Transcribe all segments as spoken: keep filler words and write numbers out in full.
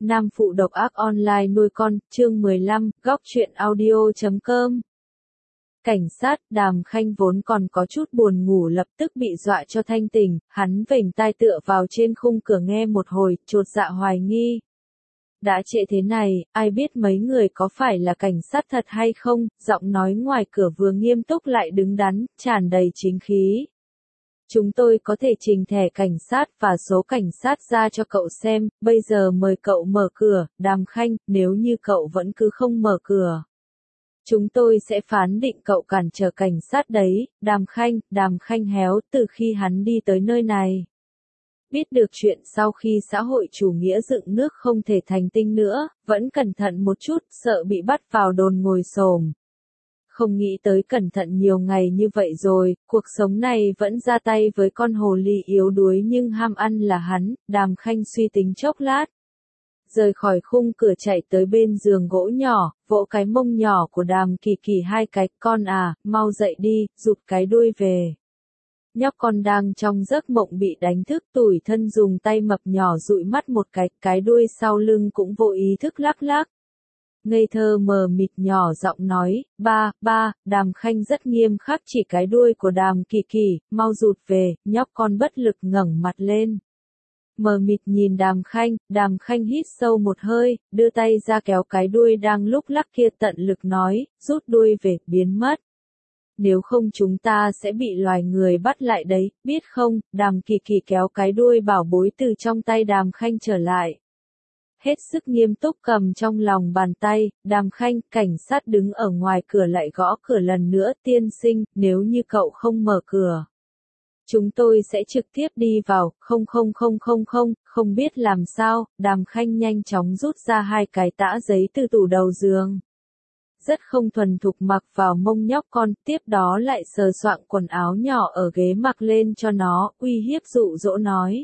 Nam phụ độc ác online nuôi con, chương mười lăm, góc truyện audio chấm com. Cảnh sát, Đàm Khanh vốn còn có chút buồn ngủ lập tức bị dọa cho thanh tỉnh, hắn vểnh tai tựa vào trên khung cửa nghe một hồi, chột dạ hoài nghi. Đã trễ thế này, ai biết mấy người có phải là cảnh sát thật hay không, giọng nói ngoài cửa vừa nghiêm túc lại đứng đắn, tràn đầy chính khí. Chúng tôi có thể trình thẻ cảnh sát và số cảnh sát ra cho cậu xem, bây giờ mời cậu mở cửa, Đàm Khanh, nếu như cậu vẫn cứ không mở cửa. Chúng tôi sẽ phán định cậu cản trở cảnh sát đấy, Đàm Khanh, Đàm Khanh héo từ khi hắn đi tới nơi này. Biết được chuyện sau khi xã hội chủ nghĩa dựng nước không thể thành tinh nữa, vẫn cẩn thận một chút, sợ bị bắt vào đồn ngồi xổm. Không nghĩ tới cẩn thận nhiều ngày như vậy rồi, cuộc sống này vẫn ra tay với con hồ ly yếu đuối nhưng ham ăn là hắn, Đàm Khanh suy tính chốc lát. Rời khỏi khung cửa chạy tới bên giường gỗ nhỏ, vỗ cái mông nhỏ của Đàm Kỳ Kỳ hai cái, con à, mau dậy đi, rụt cái đuôi về. Nhóc con đang trong giấc mộng bị đánh thức tủi thân dùng tay mập nhỏ dụi mắt một cái, cái đuôi sau lưng cũng vô ý thức lắc lắc. Ngây thơ mờ mịt nhỏ giọng nói, ba, ba, Đàm Khanh rất nghiêm khắc chỉ cái đuôi của Đàm Kỳ Kỳ, mau rụt về, nhóc con bất lực ngẩng mặt lên. Mờ mịt nhìn Đàm Khanh, Đàm Khanh hít sâu một hơi, đưa tay ra kéo cái đuôi đang lúc lắc kia tận lực nói, rút đuôi về, biến mất. Nếu không chúng ta sẽ bị loài người bắt lại đấy, biết không, Đàm Kỳ Kỳ kéo cái đuôi bảo bối từ trong tay Đàm Khanh trở lại. Hết sức nghiêm túc cầm trong lòng bàn tay, Đàm Khanh, cảnh sát đứng ở ngoài cửa lại gõ cửa lần nữa, tiên sinh, nếu như cậu không mở cửa. Chúng tôi sẽ trực tiếp đi vào, không không không không không, không biết làm sao, Đàm Khanh nhanh chóng rút ra hai cái tã giấy từ tủ đầu giường. Rất không thuần thục mặc vào mông nhóc con, tiếp đó lại sờ soạng quần áo nhỏ ở ghế mặc lên cho nó, uy hiếp dụ dỗ nói.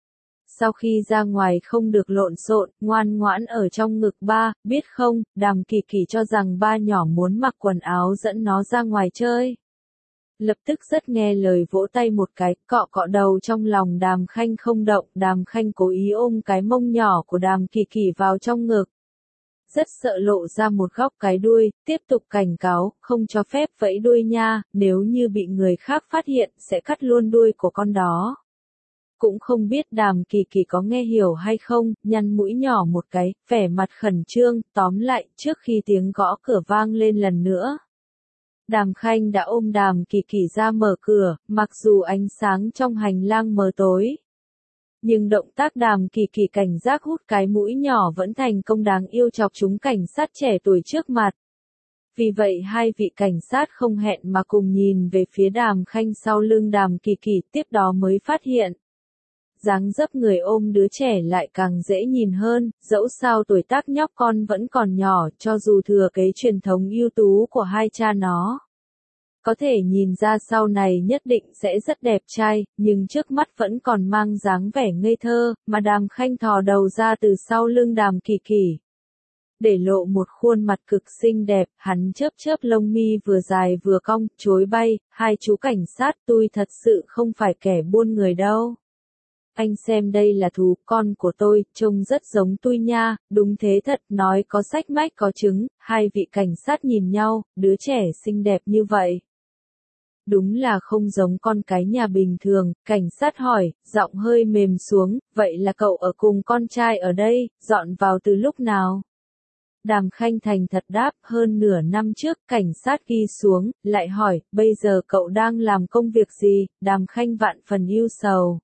Sau khi ra ngoài không được lộn xộn, ngoan ngoãn ở trong ngực ba, biết không, Đàm Kỳ Kỳ cho rằng ba nhỏ muốn mặc quần áo dẫn nó ra ngoài chơi. Lập tức rất nghe lời vỗ tay một cái, cọ cọ đầu trong lòng Đàm Khanh không động, Đàm Khanh cố ý ôm cái mông nhỏ của Đàm Kỳ Kỳ vào trong ngực. Rất sợ lộ ra một góc cái đuôi, tiếp tục cảnh cáo, không cho phép vẫy đuôi nha, nếu như bị người khác phát hiện, sẽ cắt luôn đuôi của con đó. Cũng không biết Đàm Kỳ Kỳ có nghe hiểu hay không, nhăn mũi nhỏ một cái, vẻ mặt khẩn trương, tóm lại, trước khi tiếng gõ cửa vang lên lần nữa. Đàm Khanh đã ôm Đàm Kỳ Kỳ ra mở cửa, mặc dù ánh sáng trong hành lang mờ tối. Nhưng động tác Đàm Kỳ Kỳ cảnh giác hút cái mũi nhỏ vẫn thành công đáng yêu chọc chúng cảnh sát trẻ tuổi trước mặt. Vì vậy hai vị cảnh sát không hẹn mà cùng nhìn về phía Đàm Khanh sau lưng Đàm Kỳ Kỳ, tiếp đó mới phát hiện. Dáng dấp người ôm đứa trẻ lại càng dễ nhìn hơn, dẫu sao tuổi tác nhóc con vẫn còn nhỏ, cho dù thừa kế truyền thống ưu tú của hai cha nó. Có thể nhìn ra sau này nhất định sẽ rất đẹp trai, nhưng trước mắt vẫn còn mang dáng vẻ ngây thơ, mà Đàm Khanh thò đầu ra từ sau lưng Đàm Kỳ Kỳ. Để lộ một khuôn mặt cực xinh đẹp, hắn chớp chớp lông mi vừa dài vừa cong, chối bay, hai chú cảnh sát, tôi thật sự không phải kẻ buôn người đâu. Anh xem đây là thú con của tôi, trông rất giống tôi nha, đúng thế thật, nói có sách mách có chứng, hai vị cảnh sát nhìn nhau, đứa trẻ xinh đẹp như vậy. Đúng là không giống con cái nhà bình thường, cảnh sát hỏi, giọng hơi mềm xuống, vậy là cậu ở cùng con trai ở đây, dọn vào từ lúc nào? Đàm Khanh thành thật đáp, hơn nửa năm trước, cảnh sát ghi xuống, lại hỏi, bây giờ cậu đang làm công việc gì? Đàm Khanh vạn phần ưu sầu.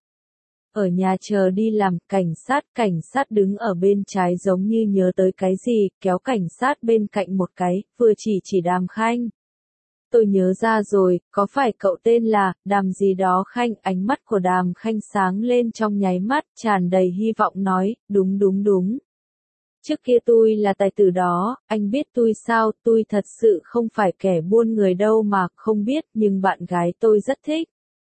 Ở nhà chờ đi làm, cảnh sát, cảnh sát đứng ở bên trái giống như nhớ tới cái gì, kéo cảnh sát bên cạnh một cái, vừa chỉ chỉ Đàm Khanh. Tôi nhớ ra rồi, có phải cậu tên là, Đàm gì đó Khanh, ánh mắt của Đàm Khanh sáng lên trong nháy mắt, tràn đầy hy vọng nói, đúng đúng đúng. Trước kia tôi là tài tử đó, anh biết tôi sao, tôi thật sự không phải kẻ buôn người đâu mà, không biết, nhưng bạn gái tôi rất thích.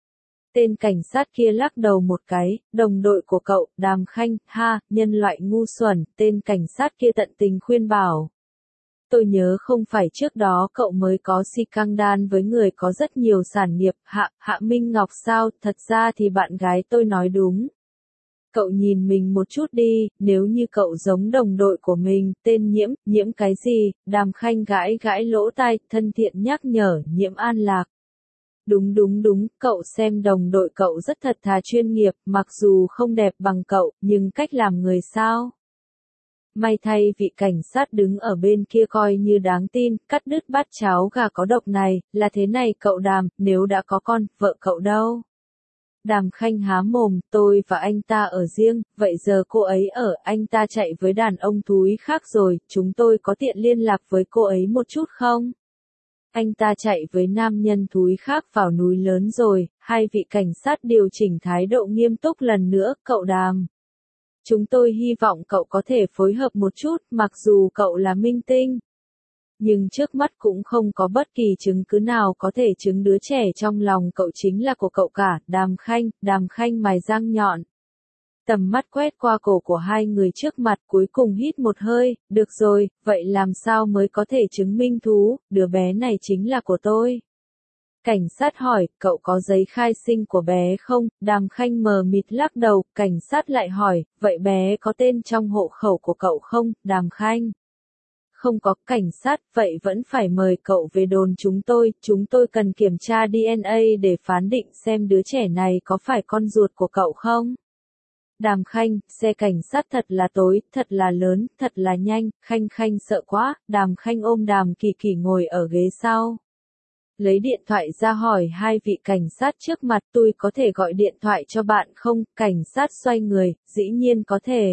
Tên cảnh sát kia lắc đầu một cái, đồng đội của cậu, Đàm Khanh, ha, nhân loại ngu xuẩn, tên cảnh sát kia tận tình khuyên bảo. Tôi nhớ không phải trước đó cậu mới có scandal với người có rất nhiều sản nghiệp, Hạ, Hạ Minh Ngọc sao, thật ra thì bạn gái tôi nói đúng. Cậu nhìn mình một chút đi, nếu như cậu giống đồng đội của mình, tên Nhiễm, Nhiễm cái gì, Đàm Khanh gãi gãi lỗ tai, thân thiện nhắc nhở, Nhiễm An Lạc. Đúng đúng đúng, cậu xem đồng đội cậu rất thật thà chuyên nghiệp, mặc dù không đẹp bằng cậu, nhưng cách làm người sao? May thay vị cảnh sát đứng ở bên kia coi như đáng tin, cắt đứt bát cháo gà có độc này, là thế này cậu Đàm, nếu đã có con, vợ cậu đâu? Đàm Khanh há mồm, tôi và anh ta ở riêng, vậy giờ cô ấy ở, anh ta chạy với đàn ông thúi khác rồi, chúng tôi có tiện liên lạc với cô ấy một chút không? Anh ta chạy với nam nhân thúi khác vào núi lớn rồi, hai vị cảnh sát điều chỉnh thái độ nghiêm túc lần nữa, cậu Đàm. Chúng tôi hy vọng cậu có thể phối hợp một chút, mặc dù cậu là minh tinh. Nhưng trước mắt cũng không có bất kỳ chứng cứ nào có thể chứng đứa trẻ trong lòng cậu chính là của cậu cả, Đàm Khanh, Đàm Khanh mài răng nhọn. Tầm mắt quét qua cổ của hai người trước mặt cuối cùng hít một hơi, được rồi, vậy làm sao mới có thể chứng minh thú, đứa bé này chính là của tôi. Cảnh sát hỏi, cậu có giấy khai sinh của bé không? Đàm Khanh mờ mịt lắc đầu, cảnh sát lại hỏi, vậy bé có tên trong hộ khẩu của cậu không? Đàm Khanh. Không có, cảnh sát, vậy vẫn phải mời cậu về đồn chúng tôi, chúng tôi cần kiểm tra đê en a để phán định xem đứa trẻ này có phải con ruột của cậu không? Đàm Khanh, xe cảnh sát thật là tối, thật là lớn, thật là nhanh, Khanh Khanh sợ quá, Đàm Khanh ôm Đàm Kỳ Kỳ ngồi ở ghế sau. Lấy điện thoại ra hỏi hai vị cảnh sát trước mặt, tôi có thể gọi điện thoại cho bạn không? Cảnh sát xoay người, dĩ nhiên có thể.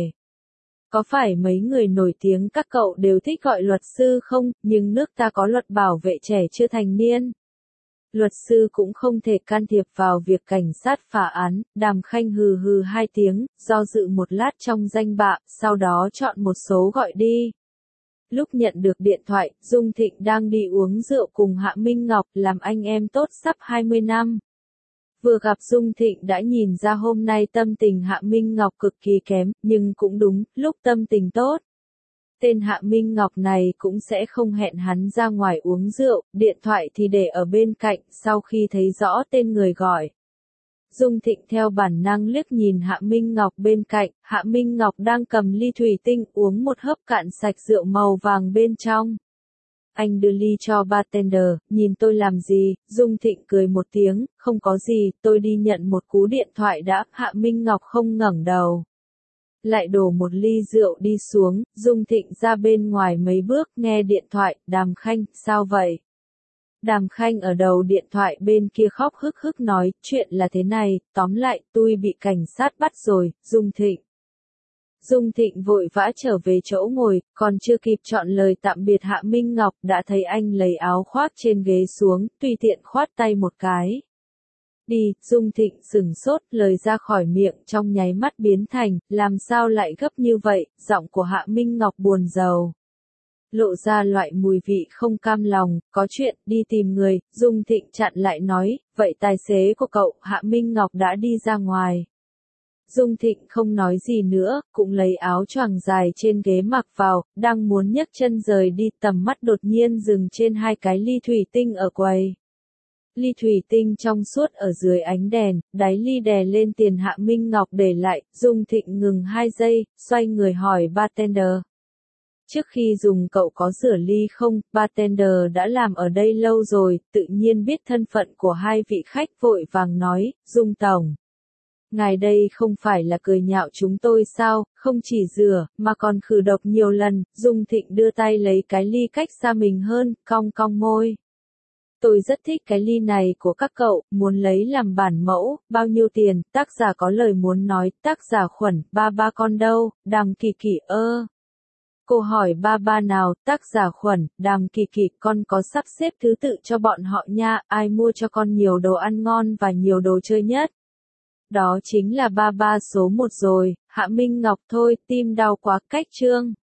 Có phải mấy người nổi tiếng các cậu đều thích gọi luật sư không, nhưng nước ta có luật bảo vệ trẻ chưa thành niên. Luật sư cũng không thể can thiệp vào việc cảnh sát phá án, Đàm Khanh hừ hừ hai tiếng, do dự một lát trong danh bạ, sau đó chọn một số gọi đi. Lúc nhận được điện thoại, Dung Thịnh đang đi uống rượu cùng Hạ Minh Ngọc, làm anh em tốt sắp hai mươi năm. Vừa gặp Dung Thịnh đã nhìn ra hôm nay tâm tình Hạ Minh Ngọc cực kỳ kém, nhưng cũng đúng, lúc tâm tình tốt. Tên Hạ Minh Ngọc này cũng sẽ không hẹn hắn ra ngoài uống rượu, điện thoại thì để ở bên cạnh, sau khi thấy rõ tên người gọi. Dung Thịnh theo bản năng liếc nhìn Hạ Minh Ngọc bên cạnh, Hạ Minh Ngọc đang cầm ly thủy tinh uống một hớp cạn sạch rượu màu vàng bên trong. Anh đưa ly cho bartender, nhìn tôi làm gì, Dung Thịnh cười một tiếng, không có gì, tôi đi nhận một cú điện thoại đã, Hạ Minh Ngọc không ngẩng đầu. Lại đổ một ly rượu đi xuống, Dung Thịnh ra bên ngoài mấy bước, nghe điện thoại, Đàm Khanh, sao vậy? Đàm Khanh ở đầu điện thoại bên kia khóc hức hức nói, chuyện là thế này, tóm lại, tôi bị cảnh sát bắt rồi, Dung Thịnh. Dung Thịnh vội vã trở về chỗ ngồi, còn chưa kịp chọn lời tạm biệt Hạ Minh Ngọc, đã thấy anh lấy áo khoác trên ghế xuống, tùy tiện khoát tay một cái. Đi, Dung Thịnh sừng sốt, lời ra khỏi miệng trong nháy mắt biến thành, làm sao lại gấp như vậy, giọng của Hạ Minh Ngọc buồn rầu. Lộ ra loại mùi vị không cam lòng, có chuyện, đi tìm người, Dung Thịnh chặn lại nói, vậy tài xế của cậu, Hạ Minh Ngọc đã đi ra ngoài. Dung Thịnh không nói gì nữa, cũng lấy áo choàng dài trên ghế mặc vào, đang muốn nhấc chân rời đi, tầm mắt đột nhiên dừng trên hai cái ly thủy tinh ở quầy. Ly thủy tinh trong suốt ở dưới ánh đèn, đáy ly đè lên tiền Hạ Minh Ngọc để lại, Dung Thịnh ngừng hai giây, xoay người hỏi bartender. Trước khi dùng cậu có rửa ly không, bartender đã làm ở đây lâu rồi, tự nhiên biết thân phận của hai vị khách vội vàng nói, Dung Tổng. Ngài đây không phải là cười nhạo chúng tôi sao, không chỉ rửa, mà còn khử độc nhiều lần, Dung Thịnh đưa tay lấy cái ly cách xa mình hơn, cong cong môi. Tôi rất thích cái ly này của các cậu, muốn lấy làm bản mẫu, bao nhiêu tiền, tác giả có lời muốn nói, tác giả Khuẩn, ba ba con đâu, Đàm Kỳ Kỳ ơ. Cô hỏi ba ba nào, tác giả Khuẩn, Đàm Kỳ Kỳ, con có sắp xếp thứ tự cho bọn họ nha, ai mua cho con nhiều đồ ăn ngon và nhiều đồ chơi nhất. Đó chính là ba ba số một rồi, Hạ Minh Ngọc thôi, tim đau quá, cách chương.